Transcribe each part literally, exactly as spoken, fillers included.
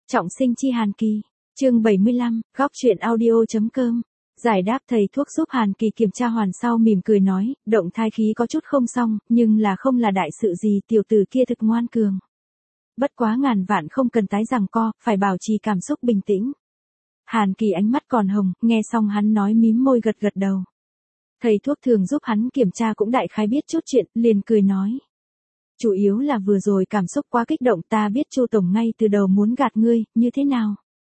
Trọng sinh chi Hàn Kỳ, chương bảy mươi lăm, góc truyện audio.com. Giải đáp thầy thuốc giúp Hàn Kỳ kiểm tra hoàn sau mỉm cười nói, động thai khí có chút không xong, nhưng là không là đại sự gì, tiểu tử kia thực ngoan cường. Bất quá ngàn vạn không cần tái giằng co, phải bảo trì cảm xúc bình tĩnh. Hàn Kỳ ánh mắt còn hồng, nghe xong hắn nói mím môi gật gật đầu. Thầy thuốc thường giúp hắn kiểm tra cũng đại khái biết chút chuyện, liền cười nói. Chủ yếu là vừa rồi cảm xúc quá kích động, ta biết Chu tổng ngay từ đầu muốn gạt ngươi, như thế nào?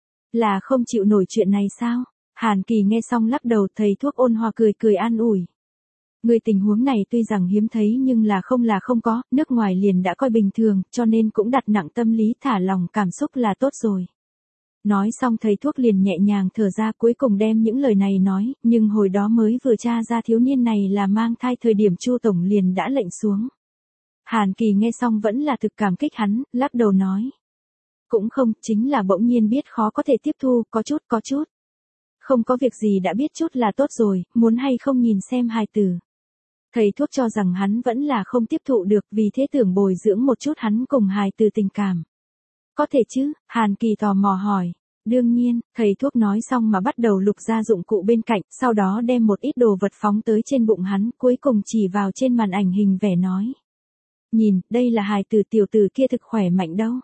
Là không chịu nổi chuyện này sao? Hàn Kỳ nghe xong lắc đầu, thầy thuốc ôn hòa cười cười an ủi. Người tình huống này tuy rằng hiếm thấy nhưng là không là không có, nước ngoài liền đã coi bình thường, cho nên cũng đặt nặng tâm lý, thả lòng cảm xúc là tốt rồi. Nói xong thầy thuốc liền nhẹ nhàng thở ra, cuối cùng đem những lời này nói, nhưng hồi đó mới vừa tra ra thiếu niên này là mang thai thời điểm Chu tổng liền đã lệnh xuống. Hàn Kỳ nghe xong vẫn là thực cảm kích hắn, lắc đầu nói. Cũng không, chính là bỗng nhiên biết khó có thể tiếp thu, có chút có chút. Không có việc gì đã biết chút là tốt rồi, muốn hay không nhìn xem hài tử. Thầy thuốc cho rằng hắn vẫn là không tiếp thụ được, vì thế tưởng bồi dưỡng một chút hắn cùng hài tử tình cảm. Có thể chứ? Hàn Kỳ tò mò hỏi. Đương nhiên, thầy thuốc nói xong mà bắt đầu lục ra dụng cụ bên cạnh, sau đó đem một ít đồ vật phóng tới trên bụng hắn, cuối cùng chỉ vào trên màn ảnh hình vẽ nói. Nhìn, đây là hài tử, tiểu tử kia thực khỏe mạnh đâu.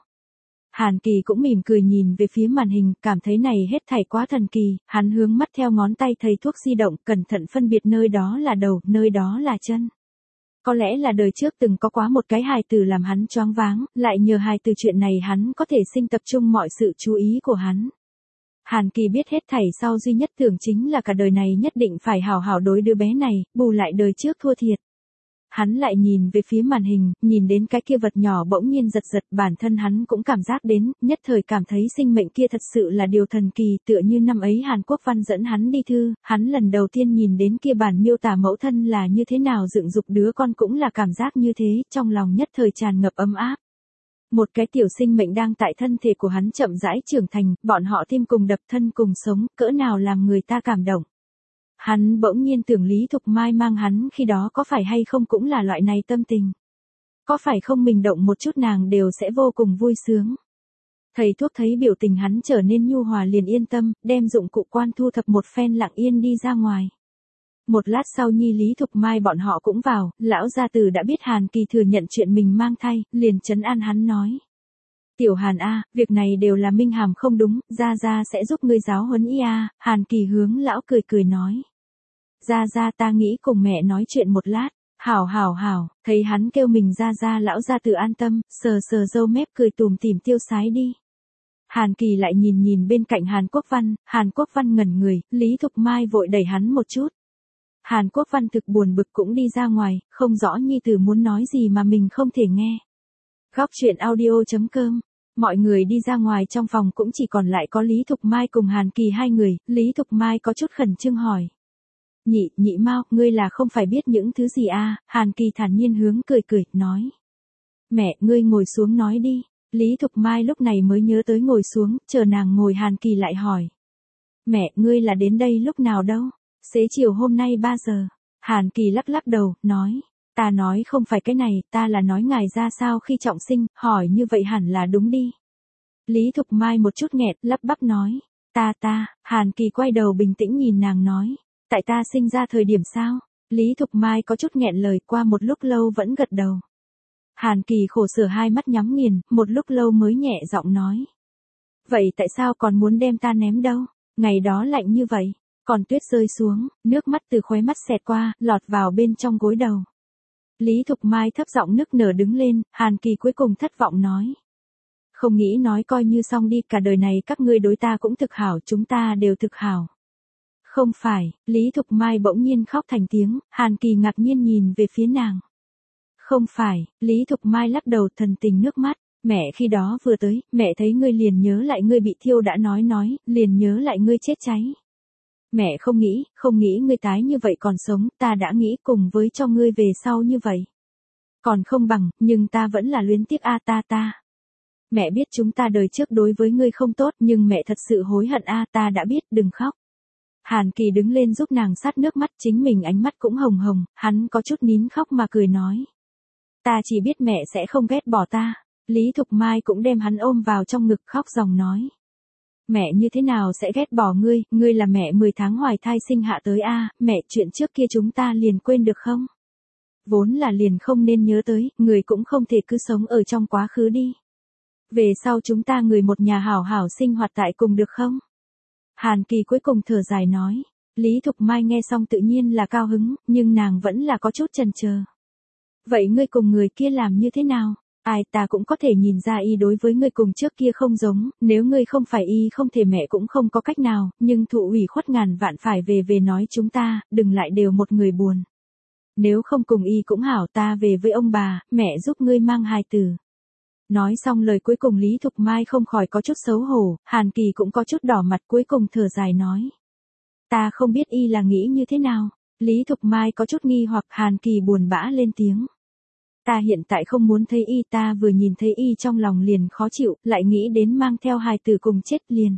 Hàn Kỳ cũng mỉm cười nhìn về phía màn hình, cảm thấy này hết thảy quá thần kỳ, hắn hướng mắt theo ngón tay thầy thuốc di động, cẩn thận phân biệt nơi đó là đầu, nơi đó là chân. Có lẽ là đời trước từng có quá một cái hài tử làm hắn choáng váng, lại nhờ hài tử chuyện này hắn có thể sinh tập trung mọi sự chú ý của hắn. Hàn Kỳ biết hết thảy sau duy nhất tưởng chính là cả đời này nhất định phải hảo hảo đối đứa bé này, bù lại đời trước thua thiệt. Hắn lại nhìn về phía màn hình, nhìn đến cái kia vật nhỏ bỗng nhiên giật giật, bản thân hắn cũng cảm giác đến, nhất thời cảm thấy sinh mệnh kia thật sự là điều thần kỳ, tựa như năm ấy Hàn Quốc Văn dẫn hắn đi thư, hắn lần đầu tiên nhìn đến kia bản miêu tả mẫu thân là như thế nào dựng dục đứa con cũng là cảm giác như thế, trong lòng nhất thời tràn ngập ấm áp. Một cái tiểu sinh mệnh đang tại thân thể của hắn chậm rãi trưởng thành, bọn họ tim cùng đập, thân cùng sống, cỡ nào làm người ta cảm động. Hắn bỗng nhiên tưởng Lý Thục Mai mang hắn khi đó có phải hay không cũng là loại này tâm tình. Có phải không mình động một chút nàng đều sẽ vô cùng vui sướng. Thầy thuốc thấy biểu tình hắn trở nên nhu hòa liền yên tâm, đem dụng cụ quan thu thập một phen lặng yên đi ra ngoài. Một lát sau nhi Lý Thục Mai bọn họ cũng vào, lão gia tử đã biết Hàn Kỳ thừa nhận chuyện mình mang thai, liền trấn an hắn nói. Tiểu Hàn a, việc này đều là Minh Hàm không đúng, Gia Gia sẽ giúp ngươi giáo huấn y a. Hàn Kỳ hướng lão cười cười nói. Gia Gia ta nghĩ cùng mẹ nói chuyện một lát, hảo hảo hảo, thấy hắn kêu mình Gia Gia lão gia tử an tâm, sờ sờ râu mép cười tùm tìm tiêu sái đi. Hàn Kỳ lại nhìn nhìn bên cạnh Hàn Quốc Văn, Hàn Quốc Văn ngẩn người, Lý Thục Mai vội đẩy hắn một chút. Hàn Quốc Văn thực buồn bực cũng đi ra ngoài, không rõ nhi tử muốn nói gì mà mình không thể nghe. Góc truyện audio.com. Mọi người đi ra ngoài, trong phòng cũng chỉ còn lại có Lý Thục Mai cùng Hàn Kỳ hai người, Lý Thục Mai có chút khẩn trương hỏi. Nhị, nhị Mao, ngươi là không phải biết những thứ gì a? Hàn Kỳ thản nhiên hướng cười cười, nói. Mẹ, ngươi ngồi xuống nói đi. Lý Thục Mai lúc này mới nhớ tới ngồi xuống, chờ nàng ngồi Hàn Kỳ lại hỏi. Mẹ, ngươi là đến đây lúc nào đâu? Xế chiều hôm nay ba giờ. Hàn Kỳ lắc lắc đầu, nói. Ta nói không phải cái này, ta là nói ngài ra sao khi trọng sinh, hỏi như vậy hẳn là đúng đi. Lý Thục Mai một chút nghẹt, lắp bắp nói. Ta ta, Hàn Kỳ quay đầu bình tĩnh nhìn nàng nói. Tại ta sinh ra thời điểm sao? Lý Thục Mai có chút nghẹn lời, qua một lúc lâu vẫn gật đầu. Hàn Kỳ khổ sở hai mắt nhắm nghiền, một lúc lâu mới nhẹ giọng nói. Vậy tại sao còn muốn đem ta ném đâu? Ngày đó lạnh như vậy, còn tuyết rơi xuống, nước mắt từ khóe mắt xẹt qua, lọt vào bên trong gối đầu. Lý Thục Mai thấp giọng nức nở đứng lên, Hàn Kỳ cuối cùng thất vọng nói. Không nghĩ nói coi như xong đi, cả đời này các ngươi đối ta cũng thực hảo, chúng ta đều thực hảo. Không phải, Lý Thục Mai bỗng nhiên khóc thành tiếng, Hàn Kỳ ngạc nhiên nhìn về phía nàng. Không phải, Lý Thục Mai lắc đầu thần tình nước mắt, mẹ khi đó vừa tới, mẹ thấy ngươi liền nhớ lại ngươi bị thiêu đã nói nói, liền nhớ lại ngươi chết cháy. Mẹ không nghĩ, không nghĩ ngươi tái như vậy còn sống, ta đã nghĩ cùng với cho ngươi về sau như vậy. Còn không bằng, nhưng ta vẫn là luyến tiếc a ta ta. Mẹ biết chúng ta đời trước đối với ngươi không tốt, nhưng mẹ thật sự hối hận a ta đã biết, đừng khóc. Hàn Kỳ đứng lên giúp nàng sát nước mắt, chính mình ánh mắt cũng hồng hồng, hắn có chút nín khóc mà cười nói. Ta chỉ biết mẹ sẽ không ghét bỏ ta. Lý Thục Mai cũng đem hắn ôm vào trong ngực khóc ròng nói. Mẹ như thế nào sẽ ghét bỏ ngươi, ngươi là mẹ mười tháng hoài thai sinh hạ tới a, mẹ chuyện trước kia chúng ta liền quên được không? Vốn là liền không nên nhớ tới, người cũng không thể cứ sống ở trong quá khứ đi. Về sau chúng ta người một nhà hảo hảo sinh hoạt tại cùng được không? Hàn Kỳ cuối cùng thở dài nói. Lý Thục Mai nghe xong tự nhiên là cao hứng, nhưng nàng vẫn là có chút chần chờ. Vậy ngươi cùng người kia làm như thế nào? Ai ta cũng có thể nhìn ra y đối với ngươi cùng trước kia không giống, nếu ngươi không phải y không thể mẹ cũng không có cách nào, nhưng thụ ủy khuất ngàn vạn phải về về nói chúng ta, đừng lại đều một người buồn. Nếu không cùng y cũng hảo ta về với ông bà, mẹ giúp ngươi mang hài tử. Nói xong lời cuối cùng Lý Thục Mai không khỏi có chút xấu hổ, Hàn Kỳ cũng có chút đỏ mặt cuối cùng thở dài nói. Ta không biết y là nghĩ như thế nào. Lý Thục Mai có chút nghi hoặc Hàn Kỳ buồn bã lên tiếng. Ta hiện tại không muốn thấy y, ta vừa nhìn thấy y trong lòng liền khó chịu, lại nghĩ đến mang theo hài tử cùng chết liền.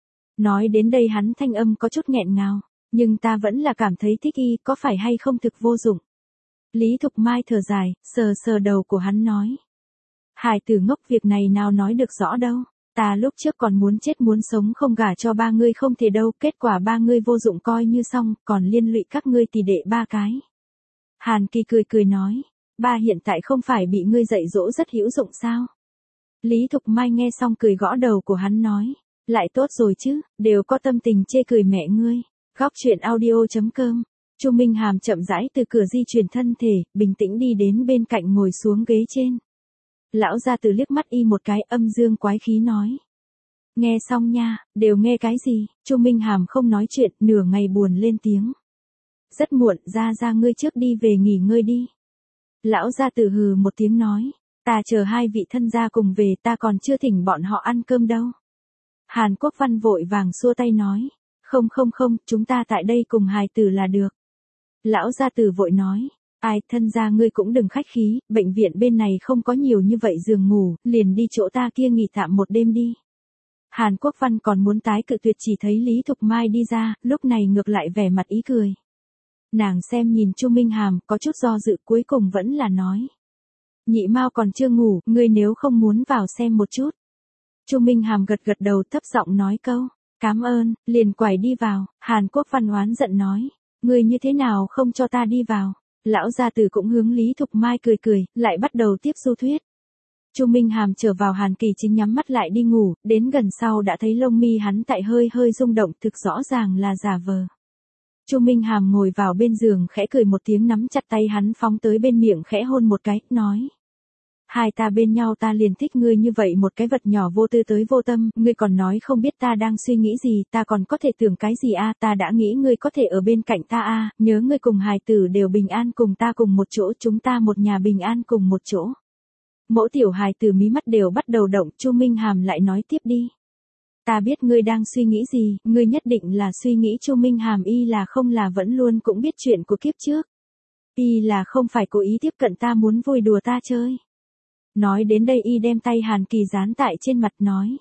Nói đến đây hắn thanh âm có chút nghẹn ngào, nhưng ta vẫn là cảm thấy thích y, có phải hay không thực vô dụng. Lý Thục Mai thở dài, sờ sờ đầu của hắn nói. Hài tử ngốc việc này nào nói được rõ đâu, ta lúc trước còn muốn chết muốn sống không gả cho ba ngươi không thể đâu, kết quả ba ngươi vô dụng coi như xong, còn liên lụy các ngươi tỷ đệ ba cái. Hàn Kỳ cười cười nói. Ba hiện tại không phải bị ngươi dạy dỗ rất hữu dụng sao? Lý Thục Mai nghe xong cười gõ đầu của hắn nói. Lại tốt rồi chứ, đều có tâm tình chê cười mẹ ngươi. Góc truyện audio chấm com. Chu Minh Hàm chậm rãi từ cửa di chuyển thân thể, bình tĩnh đi đến bên cạnh ngồi xuống ghế trên. Lão gia tử liếc mắt y một cái âm dương quái khí nói. Nghe xong nha, đều nghe cái gì? Chu Minh Hàm không nói chuyện, nửa ngày buồn lên tiếng. Rất muộn, ra ra ngươi trước đi về nghỉ ngơi đi. Lão gia tử hừ một tiếng nói, ta chờ hai vị thân gia cùng về, ta còn chưa thỉnh bọn họ ăn cơm đâu. Hàn Quốc Văn vội vàng xua tay nói, không không không, chúng ta tại đây cùng hài tử là được. Lão gia tử vội nói, ai, thân gia ngươi cũng đừng khách khí, bệnh viện bên này không có nhiều như vậy giường ngủ, liền đi chỗ ta kia nghỉ tạm một đêm đi. Hàn Quốc Văn còn muốn tái cự tuyệt, chỉ thấy Lý Thục Mai đi ra, lúc này ngược lại vẻ mặt ý cười. Nàng xem nhìn Chu Minh Hàm, có chút do dự, cuối cùng vẫn là nói. Nhị Mao còn chưa ngủ, ngươi nếu không muốn vào xem một chút. Chu Minh Hàm gật gật đầu thấp giọng nói câu, cảm ơn, liền quải đi vào. Hàn Quốc Văn oán giận nói, ngươi như thế nào không cho ta đi vào. Lão gia tử cũng hướng Lý Thục Mai cười cười, lại bắt đầu tiếp du thuyết. Chu Minh Hàm trở vào Hàn Kỳ chính nhắm mắt lại đi ngủ, đến gần sau đã thấy lông mi hắn tại hơi hơi rung động, thực rõ ràng là giả vờ. Chu Minh Hàm ngồi vào bên giường khẽ cười một tiếng nắm chặt tay hắn phóng tới bên miệng khẽ hôn một cái, nói. Hai ta bên nhau ta liền thích ngươi như vậy một cái vật nhỏ vô tư tới vô tâm, ngươi còn nói không biết ta đang suy nghĩ gì, ta còn có thể tưởng cái gì a, ta đã nghĩ ngươi có thể ở bên cạnh ta a, nhớ ngươi cùng hài tử đều bình an cùng ta cùng một chỗ, chúng ta một nhà bình an cùng một chỗ. Mẫu tiểu hài tử mí mắt đều bắt đầu động, Chu Minh Hàm lại nói tiếp đi. Ta biết ngươi đang suy nghĩ gì, ngươi nhất định là suy nghĩ Chu Minh Hàm y là không là vẫn luôn cũng biết chuyện của kiếp trước. Y là không phải cố ý tiếp cận ta muốn vui đùa ta chơi. Nói đến đây y đem tay Hàn Kỳ dán tại trên mặt nói.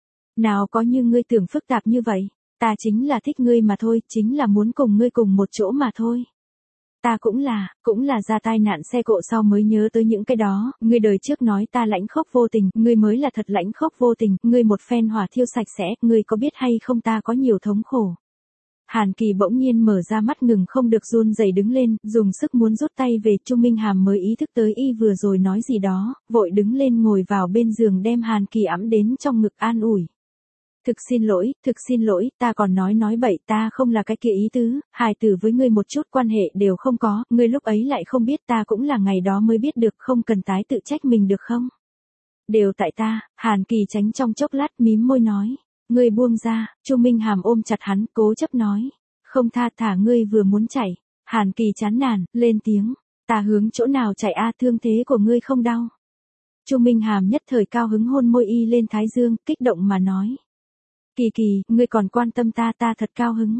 Nào có như ngươi tưởng phức tạp như vậy, ta chính là thích ngươi mà thôi, chính là muốn cùng ngươi cùng một chỗ mà thôi. Ta cũng là, cũng là ra tai nạn xe cộ sau mới nhớ tới những cái đó, ngươi đời trước nói ta lãnh khốc vô tình, ngươi mới là thật lãnh khốc vô tình, ngươi một phen hỏa thiêu sạch sẽ, ngươi có biết hay không ta có nhiều thống khổ. Hàn Kỳ bỗng nhiên mở ra mắt ngừng không được run rẩy đứng lên, dùng sức muốn rút tay về, Chu Minh Hàm mới ý thức tới y vừa rồi nói gì đó, vội đứng lên ngồi vào bên giường đem Hàn Kỳ ẵm đến trong ngực an ủi. Thực xin lỗi, thực xin lỗi, ta còn nói nói bậy, ta không là cái kia ý tứ, hài tử với ngươi một chút quan hệ đều không có, ngươi lúc ấy lại không biết, ta cũng là ngày đó mới biết được, không cần tái tự trách mình được không? Đều tại ta. Hàn Kỳ tránh trong chốc lát mím môi nói, ngươi buông ra. Chu Minh Hàm ôm chặt hắn, cố chấp nói, không tha, thả ngươi vừa muốn chạy. Hàn Kỳ chán nản, lên tiếng, ta hướng chỗ nào chạy a, thương thế của ngươi không đau. Chu Minh Hàm nhất thời cao hứng hôn môi y lên thái dương, kích động mà nói. Kỳ Kỳ, ngươi còn quan tâm ta, ta thật cao hứng.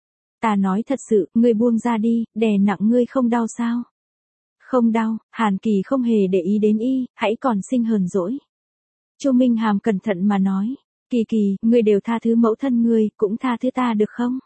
Ta nói thật sự, ngươi buông ra đi, đè nặng ngươi không đau sao? Không đau. Hàn Kỳ không hề để ý đến y, hãy còn sinh hờn dỗi. Chu Minh Hàm cẩn thận mà nói, Kỳ Kỳ, ngươi đều tha thứ mẫu thân ngươi, cũng tha thứ ta được không?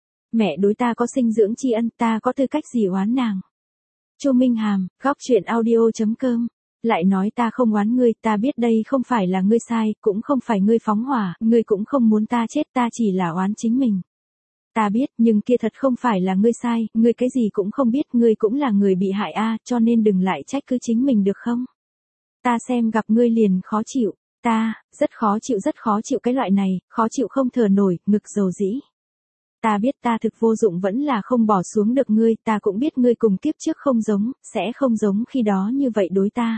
Mẹ đối ta có sinh dưỡng tri ân, ta có tư cách gì oán nàng? Chu Minh Hàm, góc truyện audio chấm com Lại nói ta không oán ngươi, ta biết đây không phải là ngươi sai, cũng không phải ngươi phóng hỏa, ngươi cũng không muốn ta chết, ta chỉ là oán chính mình. Ta biết, nhưng kia thật không phải là ngươi sai, ngươi cái gì cũng không biết, ngươi cũng là người bị hại a, cho nên đừng lại trách cứ chính mình được không? Ta xem gặp ngươi liền khó chịu, ta, rất khó chịu rất khó chịu cái loại này, khó chịu không thở nổi, ngực dầu dĩ. Ta biết ta thực vô dụng vẫn là không bỏ xuống được ngươi, ta cũng biết ngươi cùng kiếp trước không giống, sẽ không giống khi đó như vậy đối ta.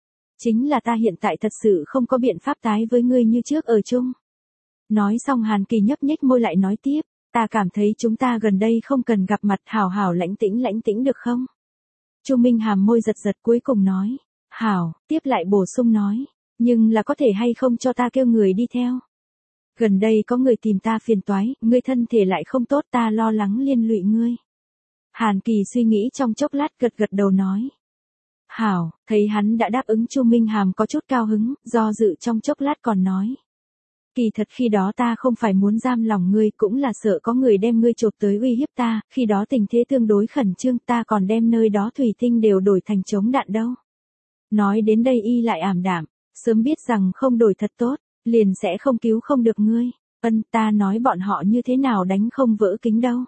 Chính là ta hiện tại thật sự không có biện pháp tái với ngươi như trước ở chung. Nói xong Hàn Kỳ nhấp nhếch môi lại nói tiếp, ta cảm thấy chúng ta gần đây không cần gặp mặt hảo hảo lãnh tĩnh lãnh tĩnh được không? Chu Minh Hàm môi giật giật cuối cùng nói, hảo, tiếp lại bổ sung nói, nhưng là có thể hay không cho ta kêu người đi theo. Gần đây có người tìm ta phiền toái, ngươi thân thể lại không tốt ta lo lắng liên lụy ngươi. Hàn Kỳ suy nghĩ trong chốc lát gật gật đầu nói. Hảo, thấy hắn đã đáp ứng Chu Minh Hàm có chút cao hứng, do dự trong chốc lát còn nói. Kỳ thật khi đó ta không phải muốn giam lòng ngươi, cũng là sợ có người đem ngươi chộp tới uy hiếp ta, khi đó tình thế tương đối khẩn trương ta còn đem nơi đó thủy tinh đều đổi thành chống đạn đâu. Nói đến đây y lại ảm đạm, sớm biết rằng không đổi thật tốt, liền sẽ không cứu không được ngươi, ân ta nói bọn họ như thế nào đánh không vỡ kính đâu.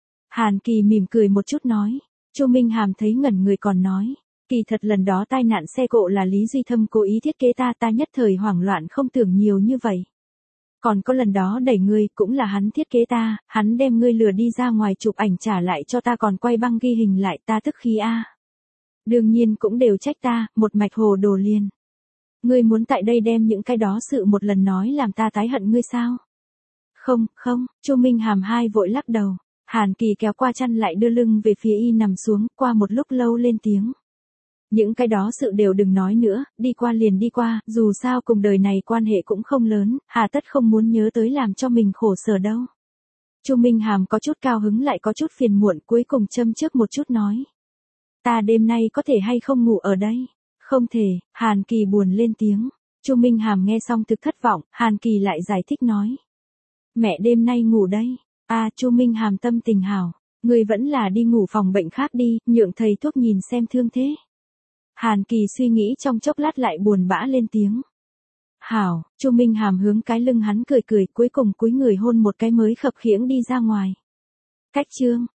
Hàn Kỳ mỉm cười một chút nói, Chu Minh Hàm thấy ngẩn người còn nói. Kỳ thật lần đó tai nạn xe cộ là Lý Duy Thâm cố ý thiết kế ta ta nhất thời hoảng loạn không tưởng nhiều như vậy. Còn có lần đó đẩy ngươi cũng là hắn thiết kế ta, hắn đem ngươi lừa đi ra ngoài chụp ảnh trả lại cho ta còn quay băng ghi hình lại ta tức khí a. Đương nhiên cũng đều trách ta, một mạch hồ đồ liền. Ngươi muốn tại đây đem những cái đó sự một lần nói làm ta tái hận ngươi sao? Không, không, Chu Minh Hàm hai vội lắc đầu. Hàn Kỳ kéo qua chăn lại đưa lưng về phía y nằm xuống, qua một lúc lâu lên tiếng. Những cái đó sự đều đừng nói nữa, đi qua liền đi qua, dù sao cùng đời này quan hệ cũng không lớn, hà tất không muốn nhớ tới làm cho mình khổ sở đâu. Chu Minh Hàm có chút cao hứng lại có chút phiền muộn cuối cùng châm trước một chút nói. Ta đêm nay có thể hay không ngủ ở đây? Không thể, Hàn Kỳ buồn lên tiếng. Chu Minh Hàm nghe xong thực thất vọng, Hàn Kỳ lại giải thích nói. Mẹ đêm nay ngủ đây. À Chu Minh Hàm tâm tình hảo, người vẫn là đi ngủ phòng bệnh khác đi, nhượng thầy thuốc nhìn xem thương thế. Hàn Kỳ suy nghĩ trong chốc lát lại buồn bã lên tiếng. Hảo, Chu Minh Hàm hướng cái lưng hắn cười cười cuối cùng cúi người hôn một cái mới khập khiễng đi ra ngoài. Cách chương.